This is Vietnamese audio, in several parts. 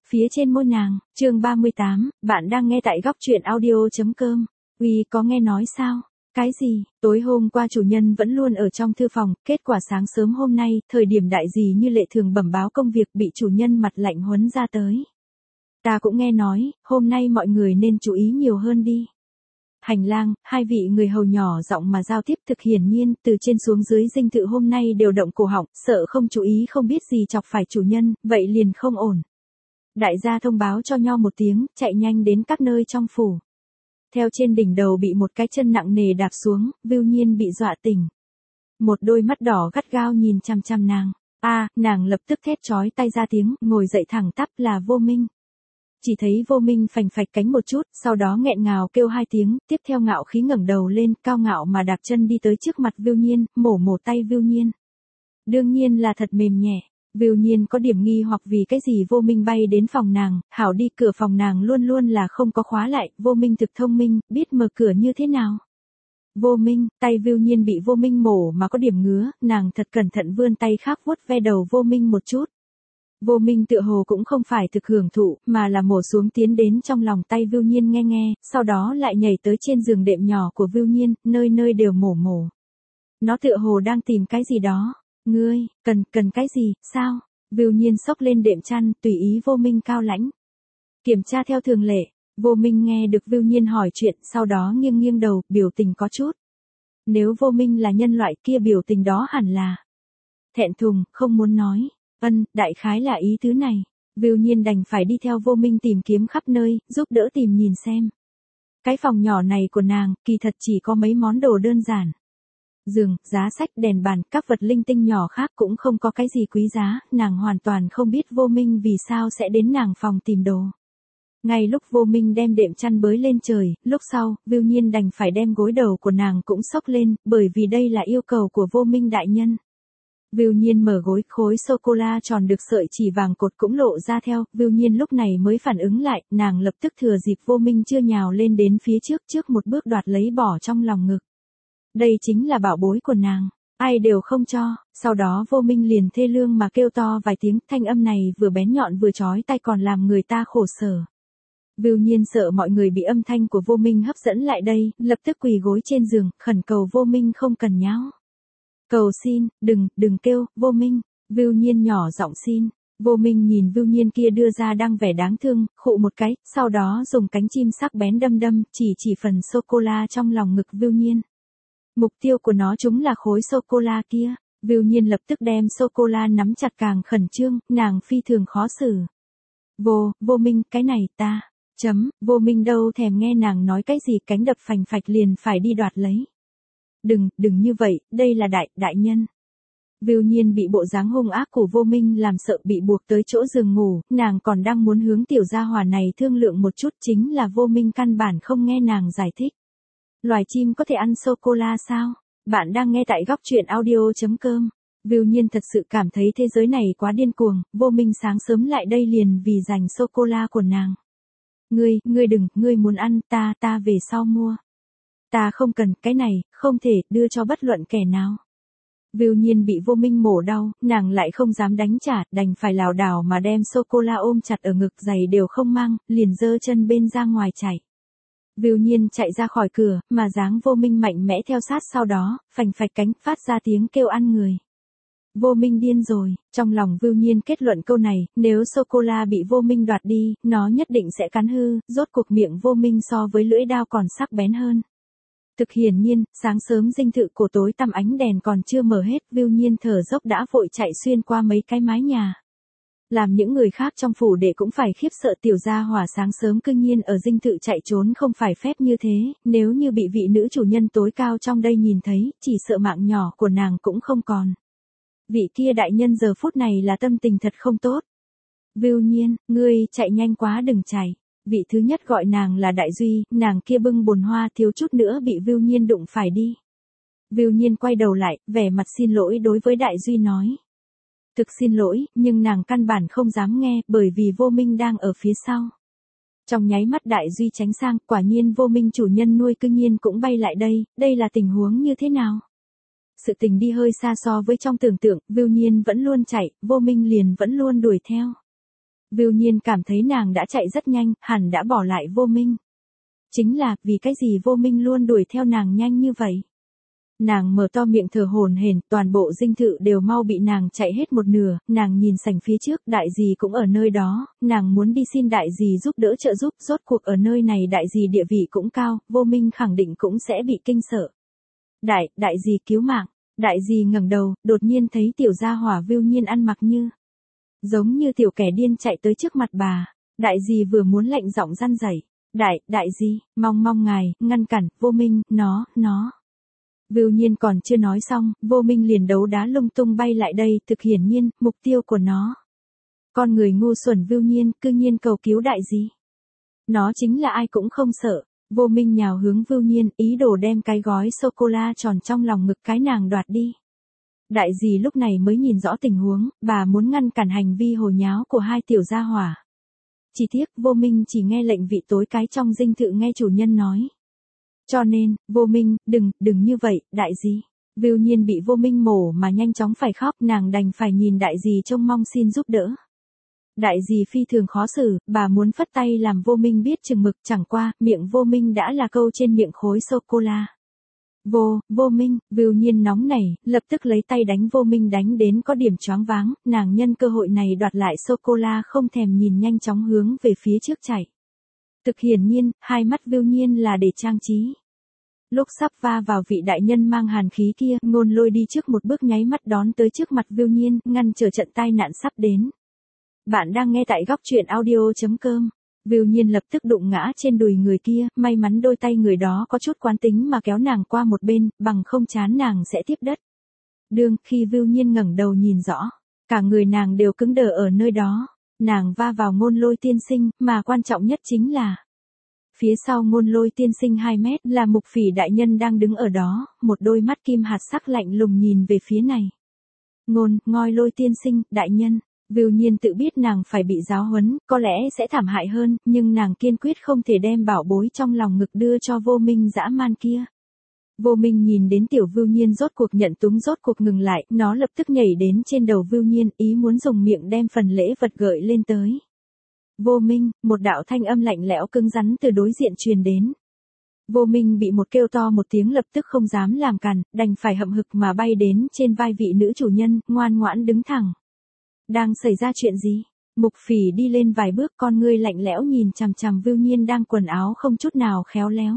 phía trên môi nàng. Chương 38, bạn đang nghe tại góc truyện audio.com. Uy, có nghe nói sao? Cái gì? Tối hôm qua chủ nhân vẫn luôn ở trong thư phòng, kết quả sáng sớm hôm nay, thời điểm đại dì như lệ thường bẩm báo công việc bị chủ nhân mặt lạnh huấn ra tới. Ta cũng nghe nói, hôm nay mọi người nên chú ý nhiều hơn đi. Hành lang, hai vị người hầu nhỏ giọng mà giao tiếp, thực hiển nhiên, từ trên xuống dưới dinh thự hôm nay đều động cổ họng, sợ không chú ý không biết gì chọc phải chủ nhân, vậy liền không ổn. Đại gia thông báo cho nho một tiếng, chạy nhanh đến các nơi trong phủ. Theo trên đỉnh đầu bị một cái chân nặng nề đạp xuống, Vưu Nhiên bị dọa tỉnh. Một đôi mắt đỏ gắt gao nhìn chăm chăm nàng. Nàng lập tức thét chói tay ra tiếng, ngồi dậy thẳng tắp là Vô Minh. Chỉ thấy Vô Minh phành phạch cánh một chút, sau đó nghẹn ngào kêu hai tiếng, tiếp theo ngạo khí ngẩng đầu lên, cao ngạo mà đạp chân đi tới trước mặt Vưu Nhiên, mổ tay Vưu Nhiên. Đương nhiên là thật mềm nhẹ. Vưu Nhiên có điểm nghi hoặc vì cái gì Vô Minh bay đến phòng nàng, hảo đi cửa phòng nàng luôn luôn là không có khóa lại, Vô Minh thực thông minh, biết mở cửa như thế nào. Vô Minh, tay Vưu Nhiên bị Vô Minh mổ mà có điểm ngứa, nàng thật cẩn thận vươn tay khác vuốt ve đầu Vô Minh một chút. Vô Minh tựa hồ cũng không phải thực hưởng thụ, mà là mổ xuống tiến đến trong lòng tay Vưu Nhiên nghe, sau đó lại nhảy tới trên giường đệm nhỏ của Vưu Nhiên, nơi nơi đều mổ. Nó tựa hồ đang tìm cái gì đó. Ngươi, cần cái gì, sao? Vưu Nhiên xốc lên đệm chăn, tùy ý Vô Minh cao lãnh. Kiểm tra theo thường lệ, Vô Minh nghe được Vưu Nhiên hỏi chuyện, sau đó nghiêng đầu, biểu tình có chút. Nếu Vô Minh là nhân loại kia biểu tình đó hẳn là thẹn thùng, không muốn nói. Đại khái là ý tứ này. Vưu Nhiên đành phải đi theo Vô Minh tìm kiếm khắp nơi, giúp đỡ tìm nhìn xem. Cái phòng nhỏ này của nàng, kỳ thật chỉ có mấy món đồ đơn giản. Giường, giá sách, đèn bàn, các vật linh tinh nhỏ khác cũng không có cái gì quý giá, nàng hoàn toàn không biết Vô Minh vì sao sẽ đến nàng phòng tìm đồ. Ngay lúc Vô Minh đem đệm chăn bới lên trời, lúc sau, Vưu Nhiên đành phải đem gối đầu của nàng cũng xốc lên, bởi vì đây là yêu cầu của Vô Minh đại nhân. Vưu Nhiên mở gối, khối sô-cô-la tròn được sợi chỉ vàng cột cũng lộ ra theo, Vưu Nhiên lúc này mới phản ứng lại, nàng lập tức thừa dịp Vô Minh chưa nhào lên đến phía trước một bước đoạt lấy bỏ trong lòng ngực. Đây chính là bảo bối của nàng, ai đều không cho, sau đó Vô Minh liền thê lương mà kêu to vài tiếng, thanh âm này vừa bén nhọn vừa chói tai còn làm người ta khổ sở. Vưu Nhiên sợ mọi người bị âm thanh của Vô Minh hấp dẫn lại đây, lập tức quỳ gối trên giường, khẩn cầu Vô Minh không cần nháo. Cầu xin, đừng kêu, Vô Minh. Vưu Nhiên nhỏ giọng xin. Vô Minh nhìn Vưu Nhiên kia đưa ra đang vẻ đáng thương, khụ một cái, sau đó dùng cánh chim sắc bén đâm, chỉ phần sô-cô-la trong lòng ngực Vưu Nhiên. Mục tiêu của nó chúng là khối sô-cô-la kia. Vưu Nhiên lập tức đem sô-cô-la nắm chặt càng khẩn trương, nàng phi thường khó xử. Vô Minh, cái này ta. Vô Minh đâu thèm nghe nàng nói cái gì, cánh đập phành phạch liền phải đi đoạt lấy. Đừng như vậy, đây là đại nhân. Vưu Nhiên bị bộ dáng hung ác của Vô Minh làm sợ, bị buộc tới chỗ giường ngủ, nàng còn đang muốn hướng tiểu gia hỏa này thương lượng một chút, chính là Vô Minh căn bản không nghe nàng giải thích. Loài chim có thể ăn sô-cô-la sao? Bạn đang nghe tại góc truyện audio.com. Vưu Nhiên thật sự cảm thấy thế giới này quá điên cuồng, Vô Minh sáng sớm lại đây liền vì giành sô-cô-la của nàng. Ngươi muốn ăn, ta về sau mua. Ta không cần, cái này, không thể, đưa cho bất luận kẻ nào. Vưu Nhiên bị Vô Minh mổ đau, nàng lại không dám đánh trả, đành phải lảo đảo mà đem sô-cô-la ôm chặt ở ngực, giày đều không mang, liền giơ chân bên ra ngoài chạy. Vưu Nhiên chạy ra khỏi cửa, mà dáng Vô Minh mạnh mẽ theo sát sau đó, phành phạch cánh, phát ra tiếng kêu ăn người. Vô Minh điên rồi, trong lòng Vưu Nhiên kết luận câu này, nếu sô-cô-la bị Vô Minh đoạt đi, nó nhất định sẽ cắn hư, rốt cuộc miệng Vô Minh so với lưỡi dao còn sắc bén hơn. Thực hiển nhiên, sáng sớm dinh thự cổ tối tăm ánh đèn còn chưa mở hết, Vưu Nhiên thở dốc đã vội chạy xuyên qua mấy cái mái nhà. Làm những người khác trong phủ đệ cũng phải khiếp sợ, tiểu gia hỏa sáng sớm cương nhiên ở dinh thự chạy trốn không phải phép như thế, nếu như bị vị nữ chủ nhân tối cao trong đây nhìn thấy, chỉ sợ mạng nhỏ của nàng cũng không còn. Vị kia đại nhân giờ phút này là tâm tình thật không tốt. Vưu Nhiên, ngươi chạy nhanh quá đừng chạy. Vị thứ nhất gọi nàng là Đại Duy, nàng kia bưng bồn hoa thiếu chút nữa bị Vưu Nhiên đụng phải đi. Vưu Nhiên quay đầu lại, vẻ mặt xin lỗi đối với Đại Duy nói. Thực xin lỗi, nhưng nàng căn bản không dám nghe, bởi vì Vô Minh đang ở phía sau. Trong nháy mắt Đại Duy tránh sang, quả nhiên Vô Minh chủ nhân nuôi cương nhiên cũng bay lại đây là tình huống như thế nào? Sự tình đi hơi xa so với trong tưởng tượng, Vưu Nhiên vẫn luôn chạy, Vô Minh liền vẫn luôn đuổi theo. Vưu Nhiên cảm thấy nàng đã chạy rất nhanh, hẳn đã bỏ lại Vô Minh. Chính là, vì cái gì Vô Minh luôn đuổi theo nàng nhanh như vậy? Nàng mở to miệng thở hổn hển, toàn bộ dinh thự đều mau bị nàng chạy hết một nửa, nàng nhìn sảnh phía trước, đại dì cũng ở nơi đó, nàng muốn đi xin đại dì giúp đỡ trợ giúp, rốt cuộc ở nơi này đại dì địa vị cũng cao, Vô Minh khẳng định cũng sẽ bị kinh sợ. Đại dì cứu mạng, đại dì ngẩng đầu, đột nhiên thấy tiểu gia hỏa Vưu Nhiên ăn mặc giống như tiểu kẻ điên chạy tới trước mặt bà, đại dì vừa muốn lạnh giọng răn rẩy, đại dì, mong ngài, ngăn cản, Vô Minh, nó. Vưu Nhiên còn chưa nói xong, Vô Minh liền đấu đá lung tung bay lại đây, thực hiển nhiên, mục tiêu của nó. Con người ngu xuẩn Vưu Nhiên, cư nhiên cầu cứu đại dì. Nó chính là ai cũng không sợ. Vô Minh nhào hướng Vưu Nhiên, ý đồ đem cái gói sô-cô-la tròn trong lòng ngực cái nàng đoạt đi. Đại dì lúc này mới nhìn rõ tình huống, bà muốn ngăn cản hành vi hồ nháo của hai tiểu gia hỏa. Chỉ tiếc, Vô Minh chỉ nghe lệnh vị tối cái trong dinh thự nghe chủ nhân nói. Cho nên, Vô Minh, đừng như vậy, đại dì. Vưu Nhiên bị Vô Minh mổ mà nhanh chóng phải khóc, nàng đành phải nhìn đại dì trông mong xin giúp đỡ. Đại dì phi thường khó xử, bà muốn phất tay làm Vô Minh biết chừng mực, chẳng qua, miệng Vô Minh đã là câu trên miệng khối sô-cô-la. Vô Minh, Vưu Nhiên nóng nảy, lập tức lấy tay đánh Vô Minh đánh đến có điểm choáng váng, nàng nhân cơ hội này đoạt lại sô-cô-la không thèm nhìn nhanh chóng hướng về phía trước chạy. Thực hiển nhiên, hai mắt Vưu Nhiên là để trang trí. Lúc sắp va vào vị đại nhân mang hàn khí kia, Ngôn Lôi đi trước một bước nháy mắt đón tới trước mặt Vưu Nhiên, ngăn trở trận tai nạn sắp đến. Bạn đang nghe tại góc truyện audio.com. Vưu Nhiên lập tức đụng ngã trên đùi người kia, may mắn đôi tay người đó có chút quán tính mà kéo nàng qua một bên, bằng không chán nàng sẽ tiếp đất. Khi Vưu Nhiên ngẩng đầu nhìn rõ, cả người nàng đều cứng đờ ở nơi đó, nàng va vào Ngôn Lôi tiên sinh, mà quan trọng nhất chính là phía sau Ngôn Lôi tiên sinh 2 mét là Mục Phỉ đại nhân đang đứng ở đó, một đôi mắt kim hạt sắc lạnh lùng nhìn về phía này. Ngôi Lôi tiên sinh, đại nhân. Vưu Nhiên tự biết nàng phải bị giáo huấn, có lẽ sẽ thảm hại hơn, nhưng nàng kiên quyết không thể đem bảo bối trong lòng ngực đưa cho Vô Minh dã man kia. Vô Minh nhìn đến tiểu Vưu Nhiên rốt cuộc nhận túng rốt cuộc ngừng lại, nó lập tức nhảy đến trên đầu Vưu Nhiên, ý muốn dùng miệng đem phần lễ vật gợi lên tới. Vô Minh, một đạo thanh âm lạnh lẽo cứng rắn từ đối diện truyền đến. Vô Minh bị một kêu to một tiếng lập tức không dám làm cản, đành phải hậm hực mà bay đến trên vai vị nữ chủ nhân, ngoan ngoãn đứng thẳng. Đang xảy ra chuyện gì? Mục Phỉ đi lên vài bước, con ngươi lạnh lẽo nhìn chằm chằm Vưu Nhiên đang quần áo không chút nào khéo léo.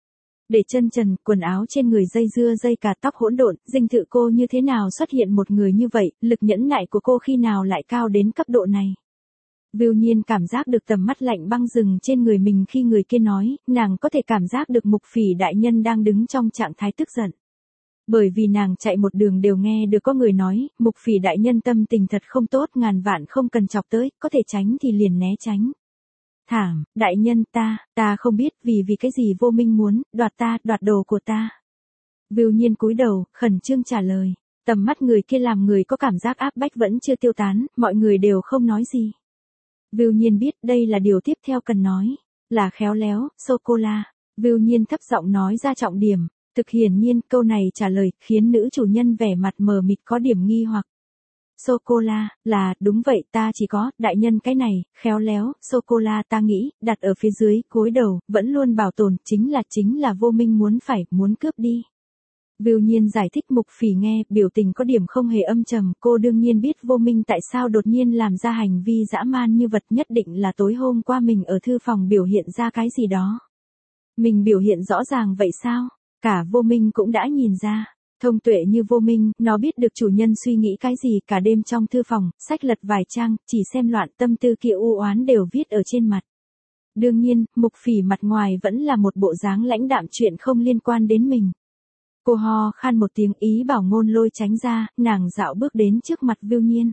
Để chân trần, quần áo trên người dây dưa dây cả tóc hỗn độn, dinh thự cô như thế nào xuất hiện một người như vậy, lực nhẫn nại của cô khi nào lại cao đến cấp độ này? Vưu Nhiên cảm giác được tầm mắt lạnh băng rừng trên người mình khi người kia nói, nàng có thể cảm giác được Mục Phỉ đại nhân đang đứng trong trạng thái tức giận. Bởi vì nàng chạy một đường đều nghe được có người nói, Mục Phỉ đại nhân tâm tình thật không tốt, ngàn vạn không cần chọc tới, có thể tránh thì liền né tránh. Thảm, đại nhân ta không biết vì cái gì Vô Minh muốn, đoạt đồ của ta. Vưu Nhiên cúi đầu, khẩn trương trả lời, tầm mắt người kia làm người có cảm giác áp bách vẫn chưa tiêu tán, mọi người đều không nói gì. Vưu Nhiên biết đây là điều tiếp theo cần nói, là khéo léo, sô-cô-la. Vưu Nhiên thấp giọng nói ra trọng điểm. Thực hiển nhiên, câu này trả lời, khiến nữ chủ nhân vẻ mặt mờ mịt có điểm nghi hoặc. Sô-cô-la, đúng vậy ta chỉ có, đại nhân cái này, khéo léo, sô-cô-la ta nghĩ, đặt ở phía dưới, gối đầu, vẫn luôn bảo tồn, chính là Vô Minh muốn cướp đi. Vưu Nhiên giải thích Mục Phỉ nghe, biểu tình có điểm không hề âm trầm, cô đương nhiên biết Vô Minh tại sao đột nhiên làm ra hành vi dã man như vật, nhất định là tối hôm qua mình ở thư phòng biểu hiện ra cái gì đó. Mình biểu hiện rõ ràng vậy sao? Cả Vô Minh cũng đã nhìn ra, thông tuệ như Vô Minh, nó biết được chủ nhân suy nghĩ cái gì, cả đêm trong thư phòng, sách lật vài trang, chỉ xem loạn, tâm tư kia u oán đều viết ở trên mặt. Đương nhiên, Mục Phỉ mặt ngoài vẫn là một bộ dáng lãnh đạm, chuyện không liên quan đến mình. Cô ho khan một tiếng, ý bảo Ngôn Lôi tránh ra, nàng dạo bước đến trước mặt Vưu Nhiên.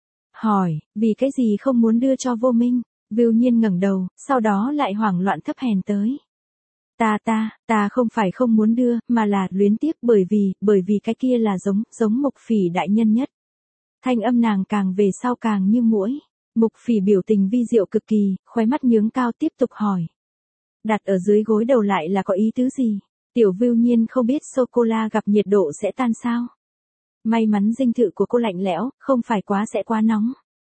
Hỏi, vì cái gì không muốn đưa cho Vô Minh? Vưu Nhiên ngẩng đầu, sau đó lại hoảng loạn thấp hèn tới. Ta không phải không muốn đưa, mà là luyến tiếc, bởi vì cái kia là giống Mục Phỉ đại nhân nhất. Thanh âm nàng càng về sau càng như muỗi. Mục Phỉ biểu tình vi diệu cực kỳ, khóe mắt nhướng cao tiếp tục hỏi. Đặt ở dưới gối đầu lại là có ý tứ gì? Tiểu Vưu Nhiên không biết sô-cô-la gặp nhiệt độ sẽ tan sao? May mắn dinh thự của cô lạnh lẽo, không phải sẽ quá nóng.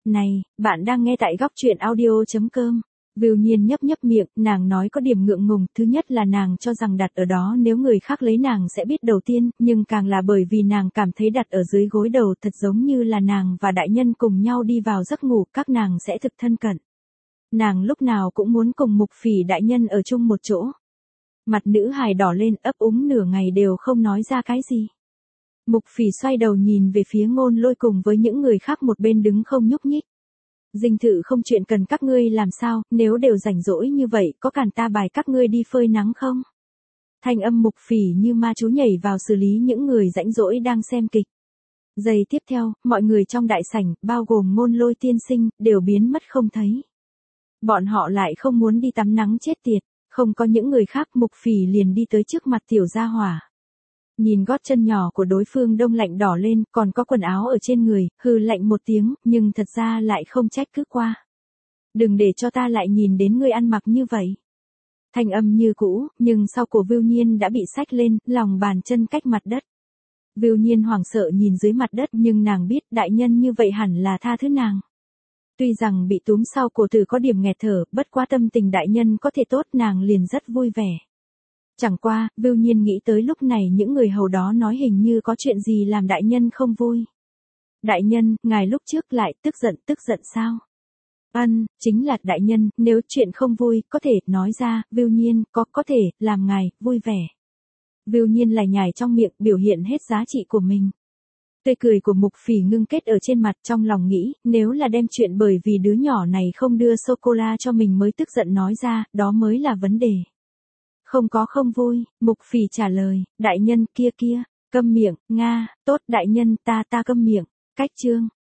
Này, bạn đang nghe tại góc truyện audio.com. Vưu Nhiên nhấp nhấp miệng, nàng nói có điểm ngượng ngùng, thứ nhất là nàng cho rằng đặt ở đó nếu người khác lấy nàng sẽ biết đầu tiên, nhưng càng là bởi vì nàng cảm thấy đặt ở dưới gối đầu thật giống như là nàng và đại nhân cùng nhau đi vào giấc ngủ, các nàng sẽ thực thân cận. Nàng lúc nào cũng muốn cùng Mục Phỉ đại nhân ở chung một chỗ. Mặt nữ hài đỏ lên, ấp úng nửa ngày đều không nói ra cái gì. Mục Phỉ xoay đầu nhìn về phía Ngôn Lôi cùng với những người khác một bên đứng không nhúc nhích. Dinh thự không chuyện cần các ngươi làm sao, nếu đều rảnh rỗi như vậy, có cản ta bài các ngươi đi phơi nắng không? Thanh âm Mục Phỉ như ma chú nhảy vào xử lý những người rảnh rỗi đang xem kịch. Giây tiếp theo, mọi người trong đại sảnh, bao gồm Ngôn Lôi tiên sinh, đều biến mất không thấy. Bọn họ lại không muốn đi tắm nắng chết tiệt, không có những người khác, Mục Phỉ liền đi tới trước mặt tiểu gia hỏa. Nhìn gót chân nhỏ của đối phương đông lạnh đỏ lên, còn có quần áo ở trên người, hừ lạnh một tiếng, nhưng thật ra lại không trách cứ qua. Đừng để cho ta lại nhìn đến ngươi ăn mặc như vậy. Thanh âm như cũ, nhưng sau cổ Vưu Nhiên đã bị xách lên, lòng bàn chân cách mặt đất. Vưu Nhiên hoảng sợ nhìn dưới mặt đất, nhưng nàng biết đại nhân như vậy hẳn là tha thứ nàng. Tuy rằng bị túm sau cổ tử có điểm nghẹt thở, bất quá tâm tình đại nhân có thể tốt, nàng liền rất vui vẻ. Chẳng qua, Vưu Nhiên nghĩ tới lúc này những người hầu đó nói hình như có chuyện gì làm đại nhân không vui. Đại nhân, ngài lúc trước lại tức giận sao? Chính là đại nhân, nếu chuyện không vui, có thể nói ra, Vưu Nhiên, có thể, làm ngài, vui vẻ. Vưu Nhiên lải nhải trong miệng, biểu hiện hết giá trị của mình. Tươi cười của Mục Phỉ ngưng kết ở trên mặt, trong lòng nghĩ, nếu là đem chuyện bởi vì đứa nhỏ này không đưa sô-cô-la cho mình mới tức giận nói ra, đó mới là vấn đề. Không vui, Mục Phỉ trả lời, đại nhân kia, câm miệng, Nga, tốt đại nhân ta câm miệng, cách chương.